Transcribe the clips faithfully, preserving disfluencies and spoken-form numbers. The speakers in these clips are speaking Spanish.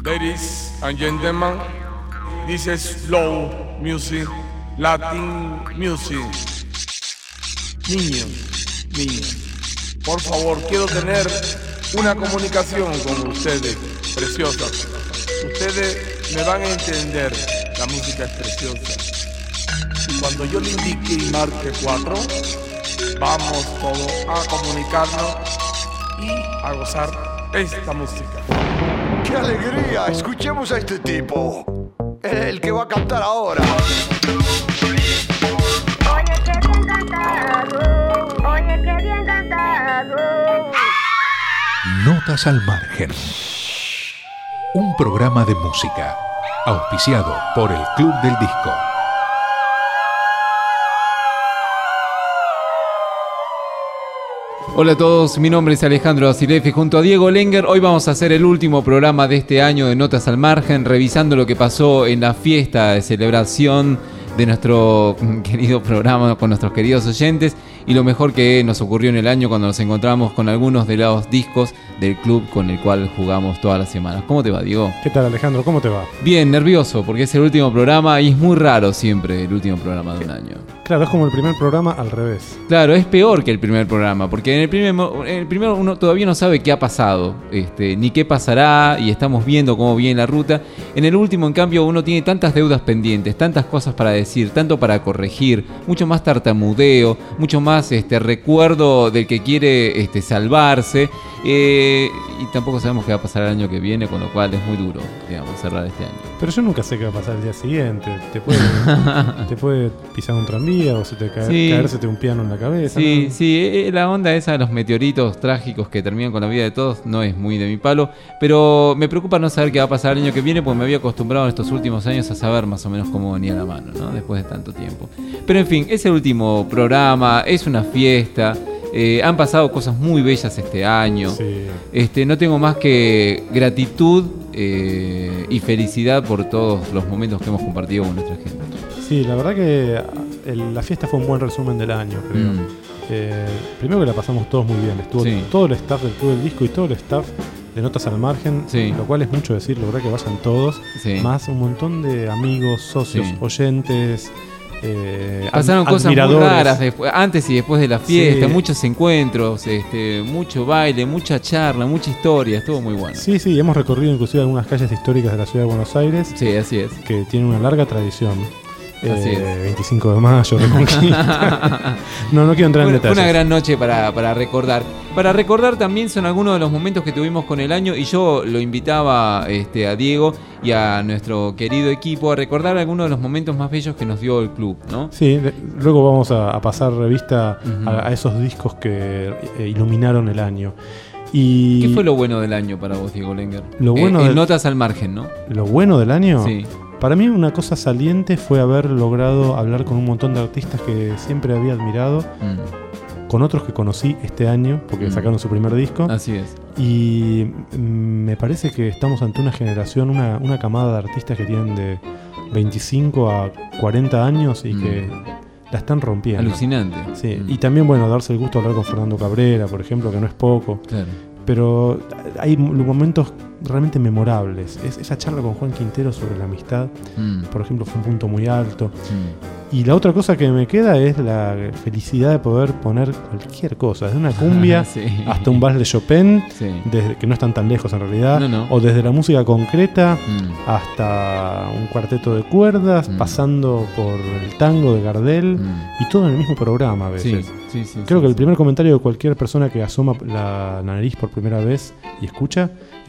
Ladies and gentlemen, this is slow music, Latin music. Niños, niños, por favor, quiero tener una comunicación con ustedes, preciosas. Ustedes me van a entender, la música es preciosa. Y cuando yo le indique y marque cuatro, vamos todos a comunicarnos y a gozar esta música. ¡Qué alegría! Escuchemos a este tipo, el que va a cantar ahora. Oye, qué bien cantado, oye, qué bien cantado. Notas al margen. Un programa de música, auspiciado por el Club del Disco. Hola a todos, mi nombre es Alejandro Asilefi junto a Diego Lenger. Hoy vamos a hacer el último programa de este año de Notas al Margen, revisando lo que pasó en la fiesta de celebración de nuestro querido programa con nuestros queridos oyentes y lo mejor que nos ocurrió en el año cuando nos encontramos con algunos de los discos del club con el cual jugamos todas las semanas. ¿Cómo te va, Diego? ¿Qué tal, Alejandro? ¿Cómo te va? Bien, nervioso, porque es el último programa y es muy raro siempre el último programa de un año. Claro, es como el primer programa al revés. Claro, es peor que el primer programa, porque en el primer, en el primero uno todavía no sabe qué ha pasado, este, ni qué pasará, y estamos viendo cómo viene la ruta. En el último, en cambio, uno tiene tantas deudas pendientes, tantas cosas para decir, tanto para corregir, mucho más tartamudeo, mucho más este, recuerdo del que quiere este, salvarse, eh, y tampoco sabemos qué va a pasar el año que viene, con lo cual es muy duro, digamos, cerrar este año. Pero yo nunca sé qué va a pasar el día siguiente. Te puede, te puede pisar un tranvía o se te cae, sí. caérsete un piano en la cabeza. Sí, ¿no? sí, la onda esa de los meteoritos trágicos que terminan con la vida de todos no es muy de mi palo, pero me preocupa no saber qué va a pasar el año que viene porque me había acostumbrado en estos últimos años a saber más o menos cómo venía la mano, ¿no? Después de tanto tiempo. Pero en fin, es el último programa, es una fiesta. Eh, han pasado cosas muy bellas este año. Sí. Este, no tengo más que gratitud eh, y felicidad por todos los momentos que hemos compartido con nuestra gente. Sí, la verdad que el, la fiesta fue un buen resumen del año, creo. Mm. Eh, primero que la pasamos todos muy bien. Estuvo Sí. todo el staff del Club del Disco y todo el staff de Notas al Margen, Sí. lo cual es mucho decir, la verdad que vayan todos. Sí. Más un montón de amigos, socios, Sí. oyentes. Eh, Pasaron ad- cosas muy admiradores. raras después, antes y después de la fiesta, Sí. muchos encuentros, este, mucho baile, mucha charla, mucha historia, estuvo muy bueno. Sí, sí, hemos recorrido inclusive algunas calles históricas de la ciudad de Buenos Aires, Sí, así es. que tienen una larga tradición. Así Eh, es. veinticinco de mayo, Reconquista. no, no quiero entrar en Fue, fue detalles. una gran noche para, para recordar. Para recordar también son algunos de los momentos que tuvimos con el año y yo lo invitaba este, a Diego y a nuestro querido equipo a recordar algunos de los momentos más bellos que nos dio el club, ¿no? Sí, de- luego vamos a, a pasar revista Ujú. a, a esos discos que eh, iluminaron el año. Y ¿Qué fue lo bueno del año para vos, Diego Lenger? Lo bueno Eh, en del- Notas al Margen, ¿no? lo bueno del año, Sí. para mí una cosa saliente fue haber logrado hablar con un montón de artistas que siempre había admirado, Mm, con otros que conocí este año, porque Mm. sacaron su primer disco. así es. Y mm, me parece que estamos ante una generación, una, una camada de artistas que tienen de veinticinco a cuarenta años y Mm. que la están rompiendo. Alucinante. Sí. Mm, Y también, bueno, darse el gusto de hablar con Fernando Cabrera, por ejemplo, que no es poco. claro. Pero hay m- momentos realmente memorables. Es, esa charla con Juan Quintero sobre la amistad, Mm, por ejemplo, fue un punto muy alto. mm. Y la otra cosa que me queda es la felicidad de poder poner cualquier cosa, desde una cumbia Sí. hasta un vals de Chopin, Sí. desde, que no están tan lejos en realidad, No, no. o desde la música concreta Mm, hasta un cuarteto de cuerdas, Mm. pasando por el tango de Gardel, mm. y todo en el mismo programa a Sí, veces. sí, sí. Creo sí, que el sí. primer comentario de cualquier persona que asoma la nariz por primera vez y escucha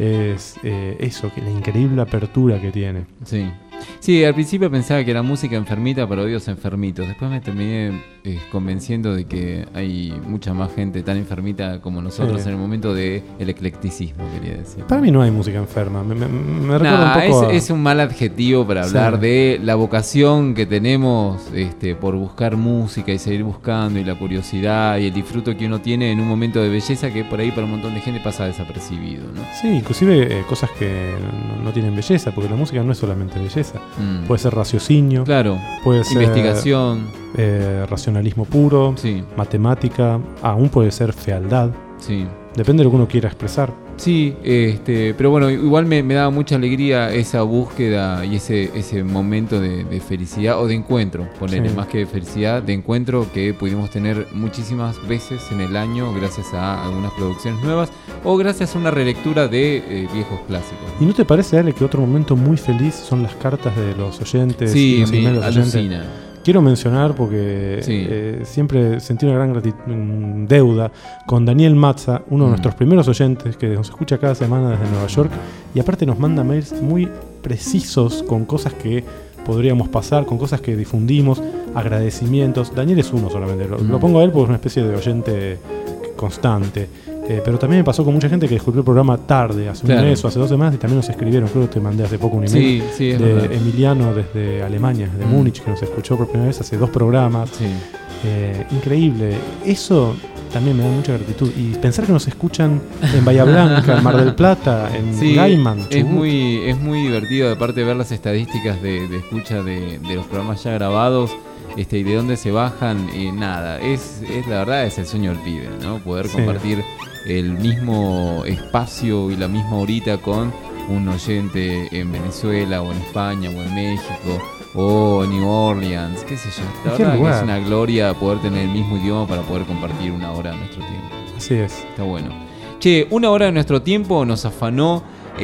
es eh, eso, que la increíble apertura que tiene. Sí. Sí, al principio pensaba que era música enfermita para oídos enfermitos. Después me terminé eh, convenciendo de que hay mucha más gente tan enfermita como nosotros Sí. en el momento del eclecticismo, quería decir. Para mí no hay música enferma, me, me- me recuerda Nah, un poco es, a- es un mal adjetivo para hablar Sí. de la vocación que tenemos este, por buscar música y seguir buscando, y la curiosidad y el disfruto que uno tiene en un momento de belleza que por ahí para un montón de gente pasa desapercibido, ¿no? Sí, inclusive eh, cosas que no, no tienen belleza, porque la música no es solamente belleza. Mm. Puede ser raciocinio, Claro, puede ser investigación, eh, racionalismo puro, sí, matemática, aún puede ser fealdad. sí. Depende de lo que uno quiera expresar. Sí, este, pero bueno, igual me, me daba mucha alegría esa búsqueda y ese, ese momento de, de felicidad o de encuentro, ponerle Sí. más que de felicidad, de encuentro que pudimos tener muchísimas veces en el año gracias a algunas producciones nuevas o gracias a una relectura de eh, viejos clásicos. ¿Y no te parece, Ale, que otro momento muy feliz son las cartas de los oyentes y Sí, los me emails de los oyentes? alucina. Quiero mencionar, porque Sí. eh, siempre sentí una gran grati- mm, deuda con Daniel Mazza, uno de Mm. nuestros primeros oyentes que nos escucha cada semana desde Nueva York y aparte nos manda mails muy precisos con cosas que podríamos pasar, con cosas que difundimos, agradecimientos. Daniel es uno solamente, lo, Mm. lo pongo a él porque es una especie de oyente constante. Eh, pero también me pasó con mucha gente que descubrió el programa tarde, hace Claro. un mes o hace dos semanas, y también nos escribieron. Creo que te mandé hace poco un email Sí, sí, es de verdad. Emiliano desde Alemania, de Mm. Múnich, que nos escuchó por primera vez hace dos programas. Sí. Eh, increíble. Eso también me da mucha gratitud. Y pensar que nos escuchan en Bahía Blanca, en Mar del Plata, en Sí, Gaiman, es Chubut. muy, es muy divertido, aparte de ver las estadísticas de, de escucha de, de los programas ya grabados este, y de dónde se bajan, eh, nada, es, es la verdad, es el sueño del pibe, ¿no? Poder Sí. compartir el mismo espacio y la misma horita con un oyente en Venezuela o en España o en México o New Orleans, qué sé yo. La Cualquier verdad que lugar. es una gloria poder tener el mismo idioma para poder compartir una hora de nuestro tiempo. Así es. Está bueno. Che, una hora de nuestro tiempo nos afanó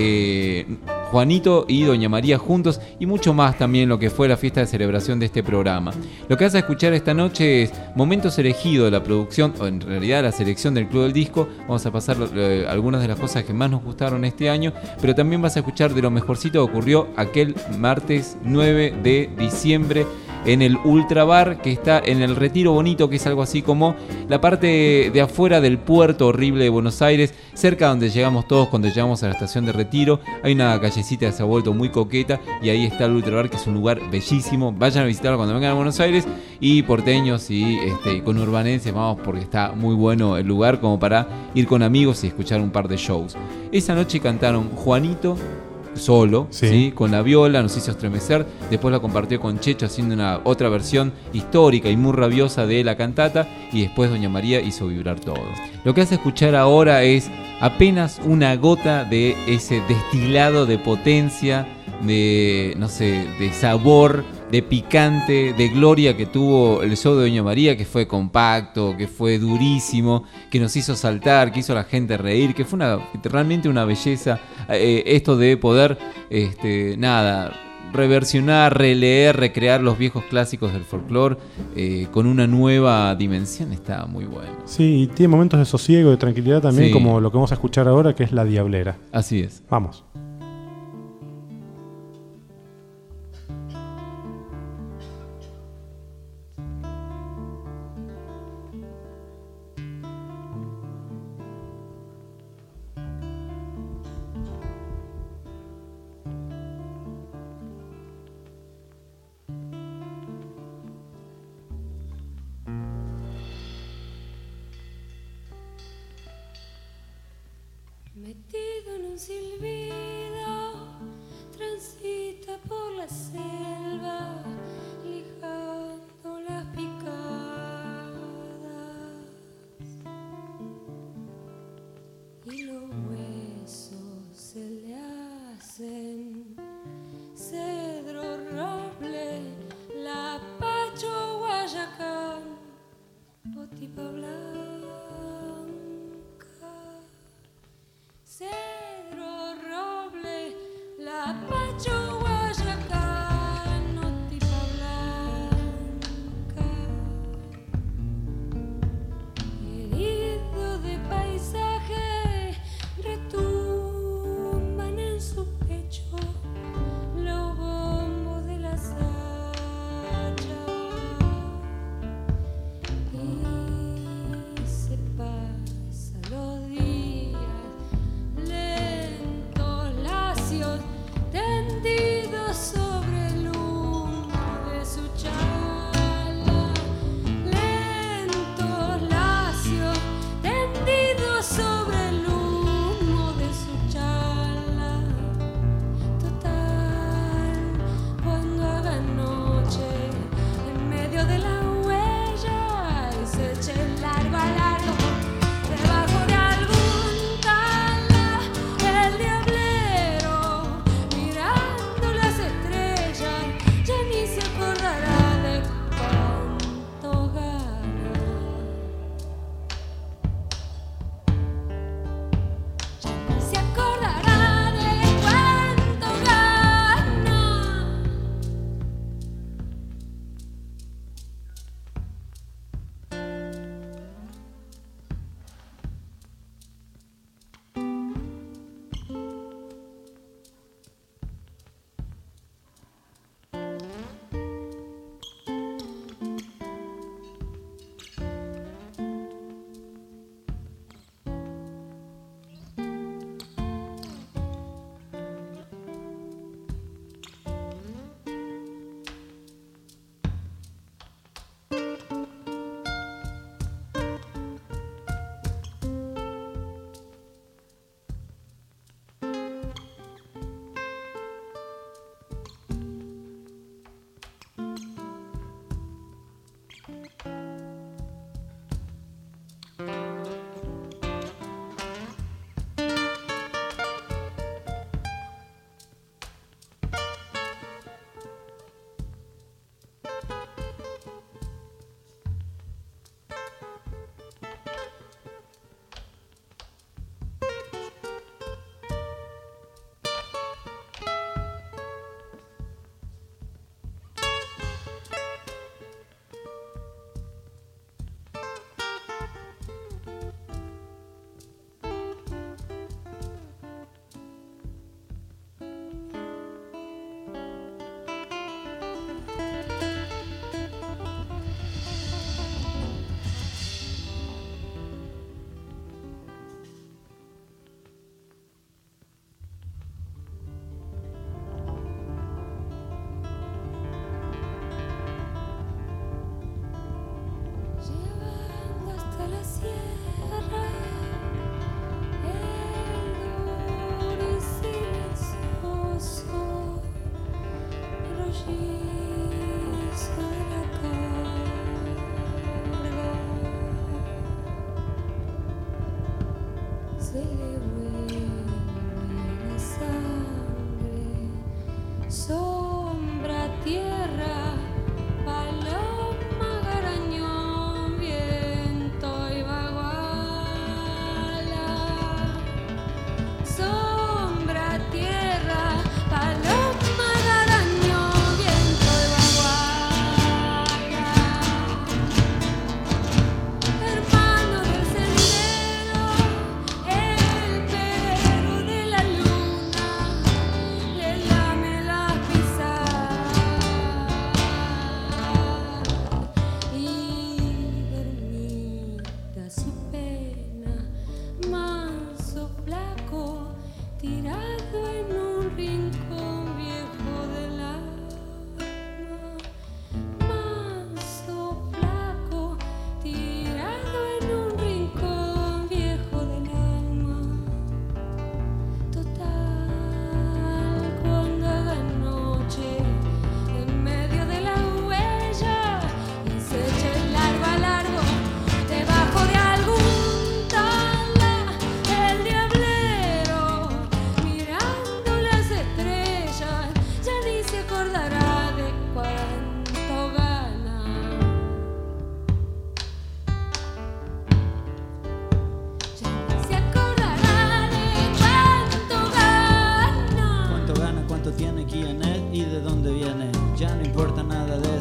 eh, Juanito y Doña María juntos y mucho más también lo que fue la fiesta de celebración de este programa. Lo que vas a escuchar esta noche es momentos elegidos de la producción, o en realidad la selección del Club del Disco. Vamos a pasar eh, algunas de las cosas que más nos gustaron este año, pero también vas a escuchar de lo mejorcito que ocurrió aquel martes nueve de diciembre en el Ultra Bar, que está en el Retiro Bonito, que es algo así como la parte de afuera del puerto horrible de Buenos Aires, cerca donde llegamos todos cuando llegamos a la estación de Retiro. Hay una callecita que se ha vuelto muy coqueta y ahí está el Ultra Bar, que es un lugar bellísimo. Vayan a visitarlo cuando vengan a Buenos Aires, y porteños y este, conurbanenses, vamos, porque está muy bueno el lugar como para ir con amigos y escuchar un par de shows. Esa noche cantaron Juanito solo, Sí. ¿sí? Con la viola, nos hizo estremecer. Después la compartió con Checho haciendo una otra versión histórica y muy rabiosa de la cantata. Y después Doña María hizo vibrar todo. Lo que hace escuchar ahora es apenas una gota de ese destilado de potencia, de, no sé, de sabor, de picante, de gloria que tuvo el show de Doña María, que fue compacto, que fue durísimo, que nos hizo saltar, que hizo a la gente reír, que fue una, realmente una belleza. Eh, esto de poder, este, nada, reversionar, releer, recrear los viejos clásicos del folclore eh, con una nueva dimensión, está muy bueno. Sí, y tiene momentos de sosiego, de tranquilidad también, Sí. como lo que vamos a escuchar ahora, que es La Diablera. Así es. Vamos. Metido en un silbido, transita por la selva, lijando las picadas, y los huesos se le hacen cedro, roble, lapacho, guayacán, botipa blanca. Cedro,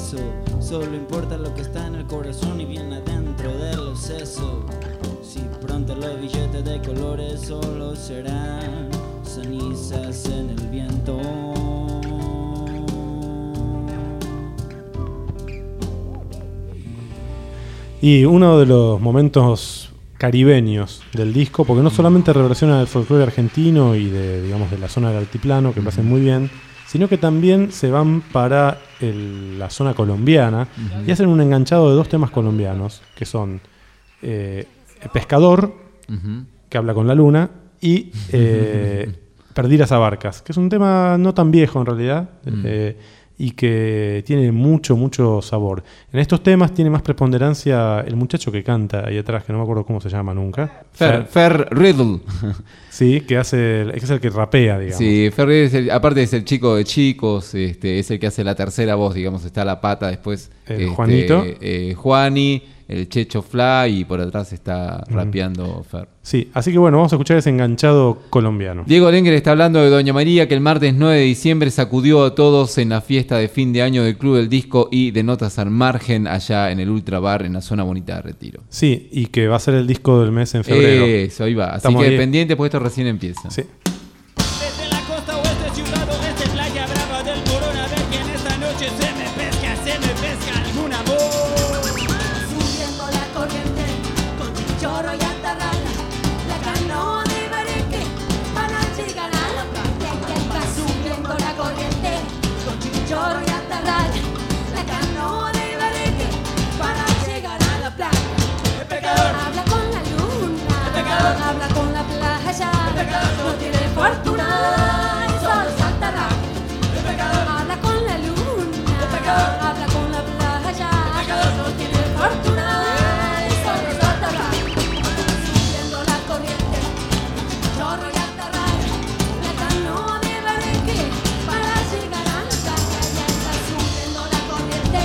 eso. Solo importa lo que está en el corazón y bien adentro de los sesos. Si pronto los billetes de colores solo serán cenizas en el viento. Y uno de los momentos caribeños del disco, porque no solamente reversiona el folclore argentino y de, digamos, de la zona del altiplano, que lo hacen muy bien, sino que también se van para el, la zona colombiana uh-huh. y hacen un enganchado de dos temas colombianos, que son eh, Pescador, uh-huh. que habla con la luna, y eh, Perdidas a Barcas, que es un tema no tan viejo en realidad, uh-huh. eh, y que tiene mucho, mucho sabor. En estos temas tiene más preponderancia el muchacho que canta ahí atrás, que no me acuerdo cómo se llama nunca. Fer, Fer Riddle. Sí, que hace, es el que rapea, digamos. Sí, Fer Riddle, es el, aparte es el chico de chicos, este, es el que hace la tercera voz, digamos, está la pata después. El este, Juanito. Eh, Juani, el Checho Fly, y por atrás está mm. rapeando Fer. Sí, así que bueno, vamos a escuchar ese enganchado colombiano. Diego Lenguer está hablando de Doña María, que el martes nueve de diciembre sacudió a todos en la fiesta de fin de año del Club del Disco y de Notas al Margen, allá en el Ultra Bar, en la zona bonita de Retiro. Sí, y que va a ser el disco del mes en febrero. Eso, ahí va. Así Estamos que ahí. pendiente, porque esto recién empieza. Sí. Desde la costa oeste, ciudad oeste, playa brava del Corona, ver que en esta noche se me pesca, se me pesca algún amor. Subiendo la corriente con chinchorro y atarraya, la canoa de Bareque para llegar a la playa. Que está subiendo la corriente con chinchorro y atarraya, la canoa de Bareque para llegar a la playa. El pecador habla con la luna, el pecador habla con la playa, el pecador no tiene fortuna y solo salta rápido. El pecador habla con la luna, el pecador habla con la playa, el pecador no tiene fortuna y solo salta rápido. Subiendo la corriente, chorro y atarraya, la canoa de Bareque para llegar a la playa. Ya está subiendo la corriente,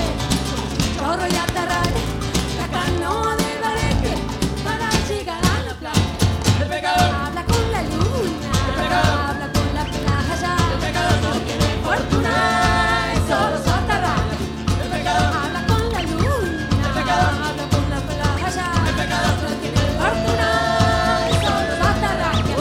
chorro y atarraya, la canoa de Bareque para llegar a la playa. El pecador Habla con la luna, el pecador habla con la playa, el pecador no tiene fortuna y solo salta rápido. el pecador Habla con la luna, pecador habla con la playa, el pecador no tiene fortuna y solo salta rápido.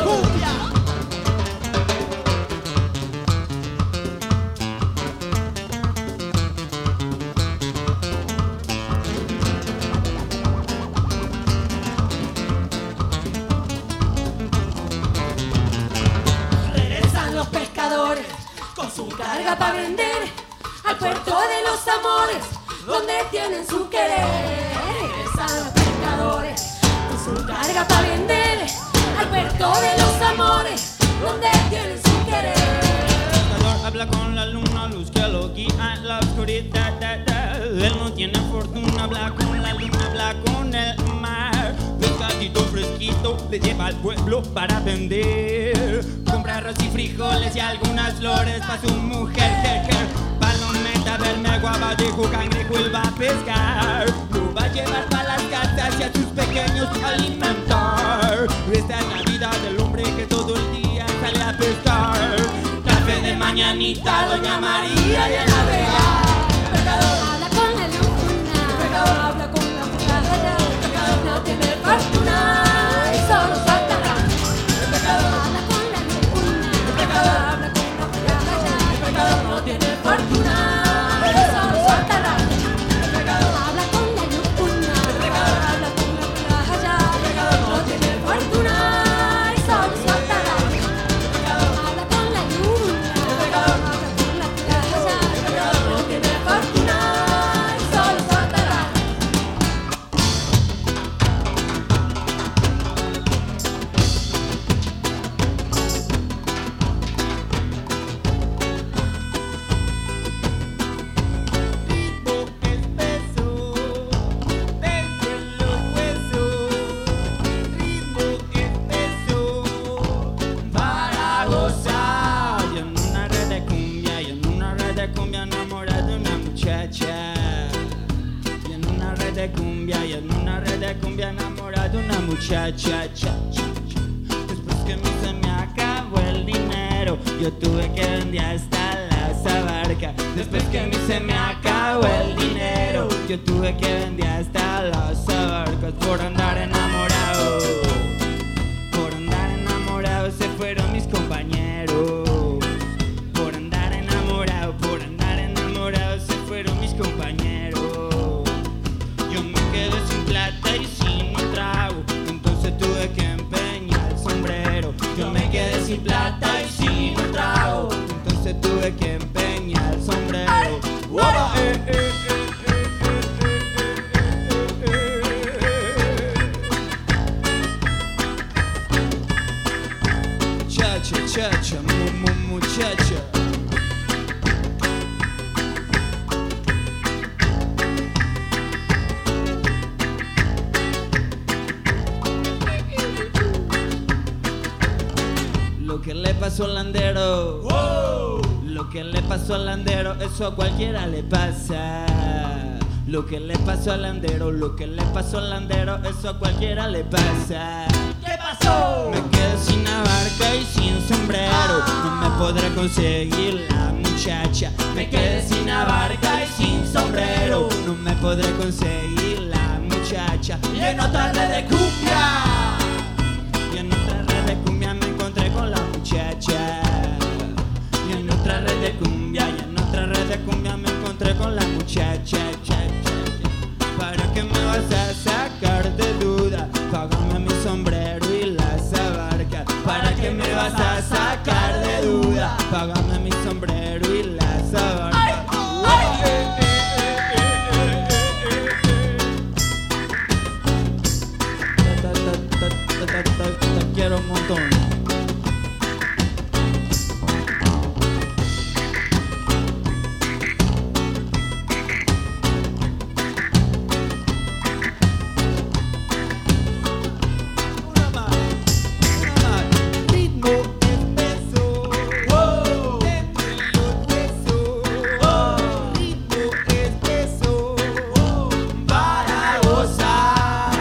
Regresan los pescadores con su carga para vender al puerto de los amores, donde tienen su querer. Regresan los pescadores con su carga para vender al puerto de los amores, donde tienen su querer. El pescador habla con la luna, luz que lo guía en la oscuridad. Da, da. Él no tiene fortuna, habla con la luna, habla con el mar. Pescadito fresquito le lleva al pueblo para vender. Compra arroz y frijoles y algunas flores para su mujer. Palometa, verme, guabadijo, cangrejo, él va a pescar. Lo va a llevar para las casas y a sus pequeños alimentar. Esta es la vida del hombre que todo el día sale a pescar. Café de mañanita, Doña María y el navegar. Habla con la luna, habla con la playa, no tiene fortuna y solo salta rápido. Habla con la luna, habla con la playa, no tiene fortuna y solo salta rápido. Habla con la luna, habla con la playa, no tiene fortuna y solo salta rápido. Habla con la luna, habla con la playa, no tiene fortuna y solo salta rápido. Cha, cha, cha, cha, cha. Después que a mí se me acabó el dinero, yo tuve que vender hasta las esa barca. Después que a mí se me acabó el dinero, yo tuve que vender hasta las abarcas por andar enamorado. Por andar enamorado se fueron mis compañeros. Por andar enamorado, por andar enamorado se fueron mis compañeros. Yo me quedé sin plata y sin un trago, entonces tuve que empeñar el sombrero. Yo me quedé sin plata y sin un trago, entonces tuve que empeñar el sombrero. ¡Uah! Eh, eh, eh, eh, eh, eh, eh, eh. Chacha, chacha, mu, mu, muchacha. Lo que le pasó al landero, wow. Lo que le pasó al landero, eso a cualquiera le pasa. Lo que le pasó al landero, lo que le pasó al landero, eso a cualquiera le pasa. ¿Qué pasó? Me quedé sin la barca y sin sombrero, no me podré conseguir la muchacha. Me quedé sin la barca y sin sombrero, no me podré conseguir la muchacha. Y en otra red de cumbia, y en otra red de cumbia me encontré con la muchacha. Y en otra red de cumbia, y en otra red de cumbia me encontré con la muchacha. Cha, cha, cha. ¿Para qué me vas a sacar de duda? Págame mi sombrero y las abarcas. ¿Para qué me vas a sacar de duda? Págame mi sombrero y las abarcas. Te quiero un montón. Una más, una más. Ritmo espeso, wow. Dentro y los besos, wow. Ritmo espeso, wow. Para gozar.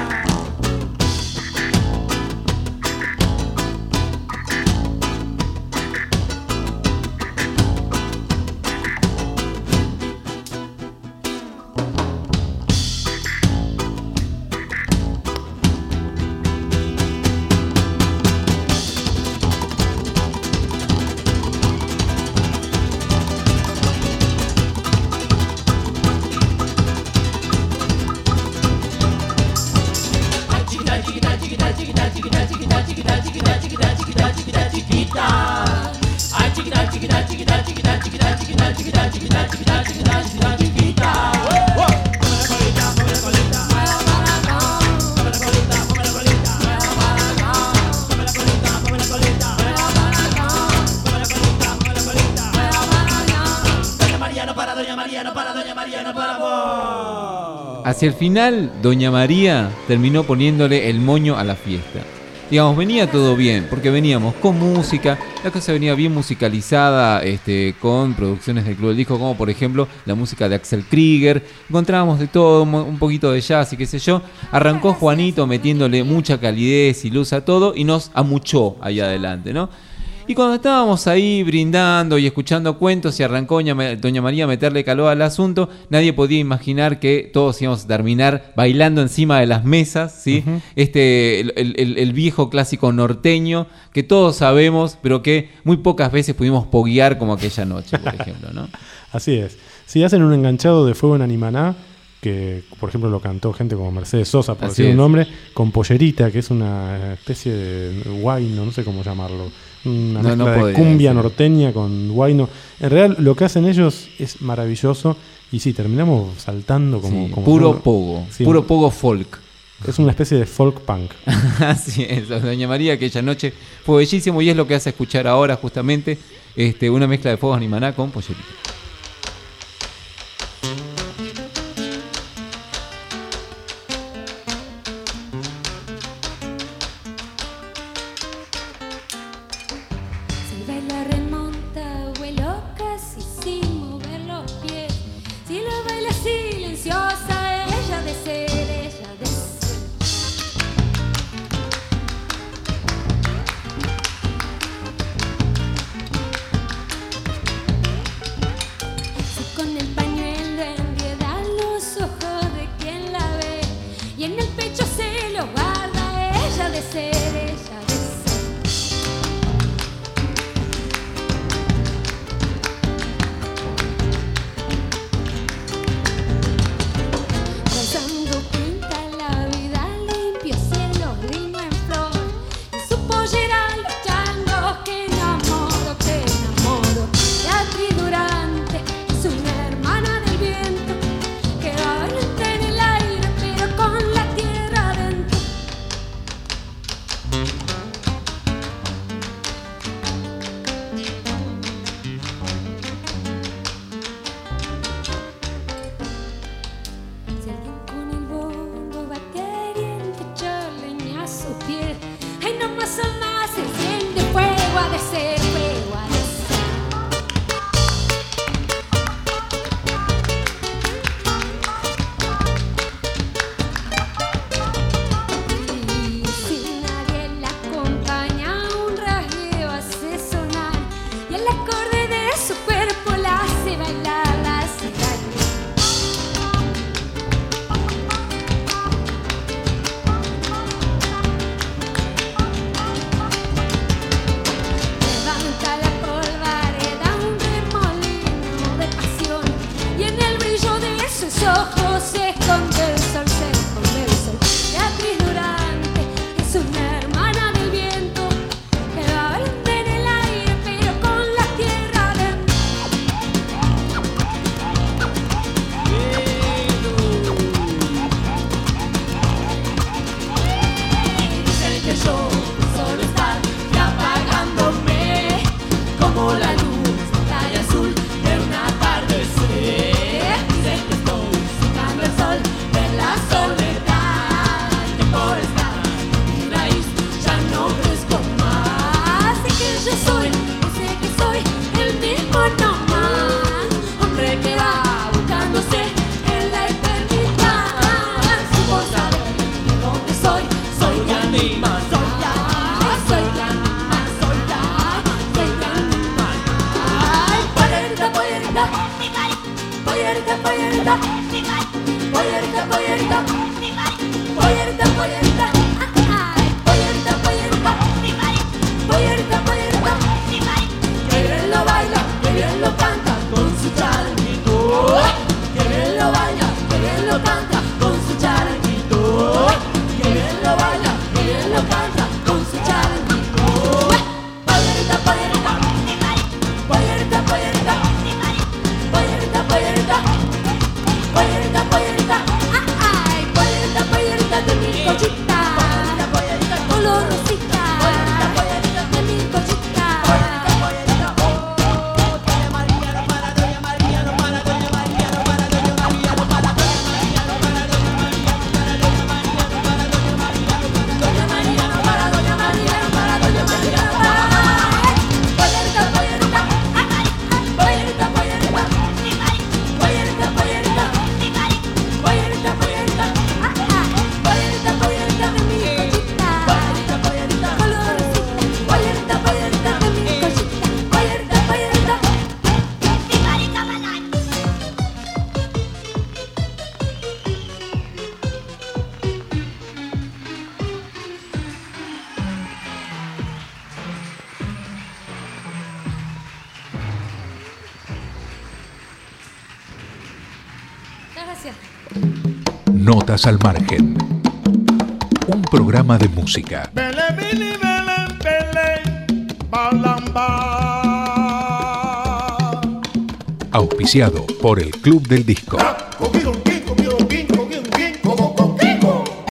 Hacia el final, Doña María terminó poniéndole el moño a la fiesta. Digamos, venía todo bien, porque veníamos con música, la cosa venía bien musicalizada, este, con producciones del Club del Disco, como por ejemplo la música de Axel Krieger. Encontrábamos de todo, un poquito de jazz y qué sé yo. Arrancó Juanito metiéndole mucha calidez y luz a todo y nos amuchó ahí adelante, ¿no? Y cuando estábamos ahí brindando y escuchando cuentos y arrancó Doña María a meterle calor al asunto, nadie podía imaginar que todos íbamos a terminar bailando encima de las mesas, ¿sí? Uh-huh. Este, el, el, el viejo clásico norteño que todos sabemos, pero que muy pocas veces pudimos poguear como aquella noche, por ejemplo, ¿no? Así es. Si hacen un enganchado de Fuego en Animaná, que por ejemplo lo cantó gente como Mercedes Sosa, por Así decir es. un nombre, con Pollerita, que es una especie de guayno, no sé cómo llamarlo, una No, mezcla no de podría cumbia decir. norteña con guayno. En realidad lo que hacen ellos es maravilloso y sí, terminamos saltando como... Sí, como puro solo- pogo, Sí, puro pogo folk. es una especie de folk punk. Así es, Doña María, aquella noche fue bellísimo y es lo que hace escuchar ahora justamente este, una mezcla de Fuegos Animaná con Pollerita. Si baila remonta, vuelo casi sin mover los pies. Si lo baila silenciosa, ella de ser, ella de ser. el acorde de su cuerpo la hace bailar, la hace bailar. Levanta la polvareda, un remolino de pasión, y en el brillo de sus ojos se esconde el sol, se esconde el sol. Beatriz Durante es una hermana del viento que va volando en el aire, pero con la tierra adentro. Dicen que yo solo estar y apagándome como la luz y azul de un atardecer. Dicen que estoy sacando el sol de la soledad, que por estar en mi raíz ya no crezco más. Sé que yo soy, sé que soy el mismo nomás, hombre que va buscándose en la eternidad. Si vos sabés de dónde soy, soy la misma, soy la, soy la misma, soy la, soy la misma. Ay, poyerita, poyerita, poyerita, poyerita, poyerita, poyerita, poyerita, poyerita, ay, poyerita, poyerita, poyerita, poyerita. Que bien lo baila, que bien lo canta con su charanguito. Que bien lo baila, que bien lo canta con su charanguito. Que bien lo baila, que bien lo canta con su charanguito. Poyerita, poyerita, poyerita, poyerita, poyerita, poyerita, poyerita, poyerita, ay, poyerita, poyerita de mi cochita, color rosita, de mi cochita. Doña María, no para, Doña María, no para, Doña María, no para. Poyerita, poyerita, poyerita, poyerita, poyerita, poyerita, poyerita, poyerita, poyerita, poyerita de mi cochita, color rosita, poyerita, poyerita de mi cochita, poyerita, poyerita. Muchas gracias. Notas al margen. Un programa de música. Bele, bili, bele, bele, balamba. Auspiciado por el Club del Disco. Cogido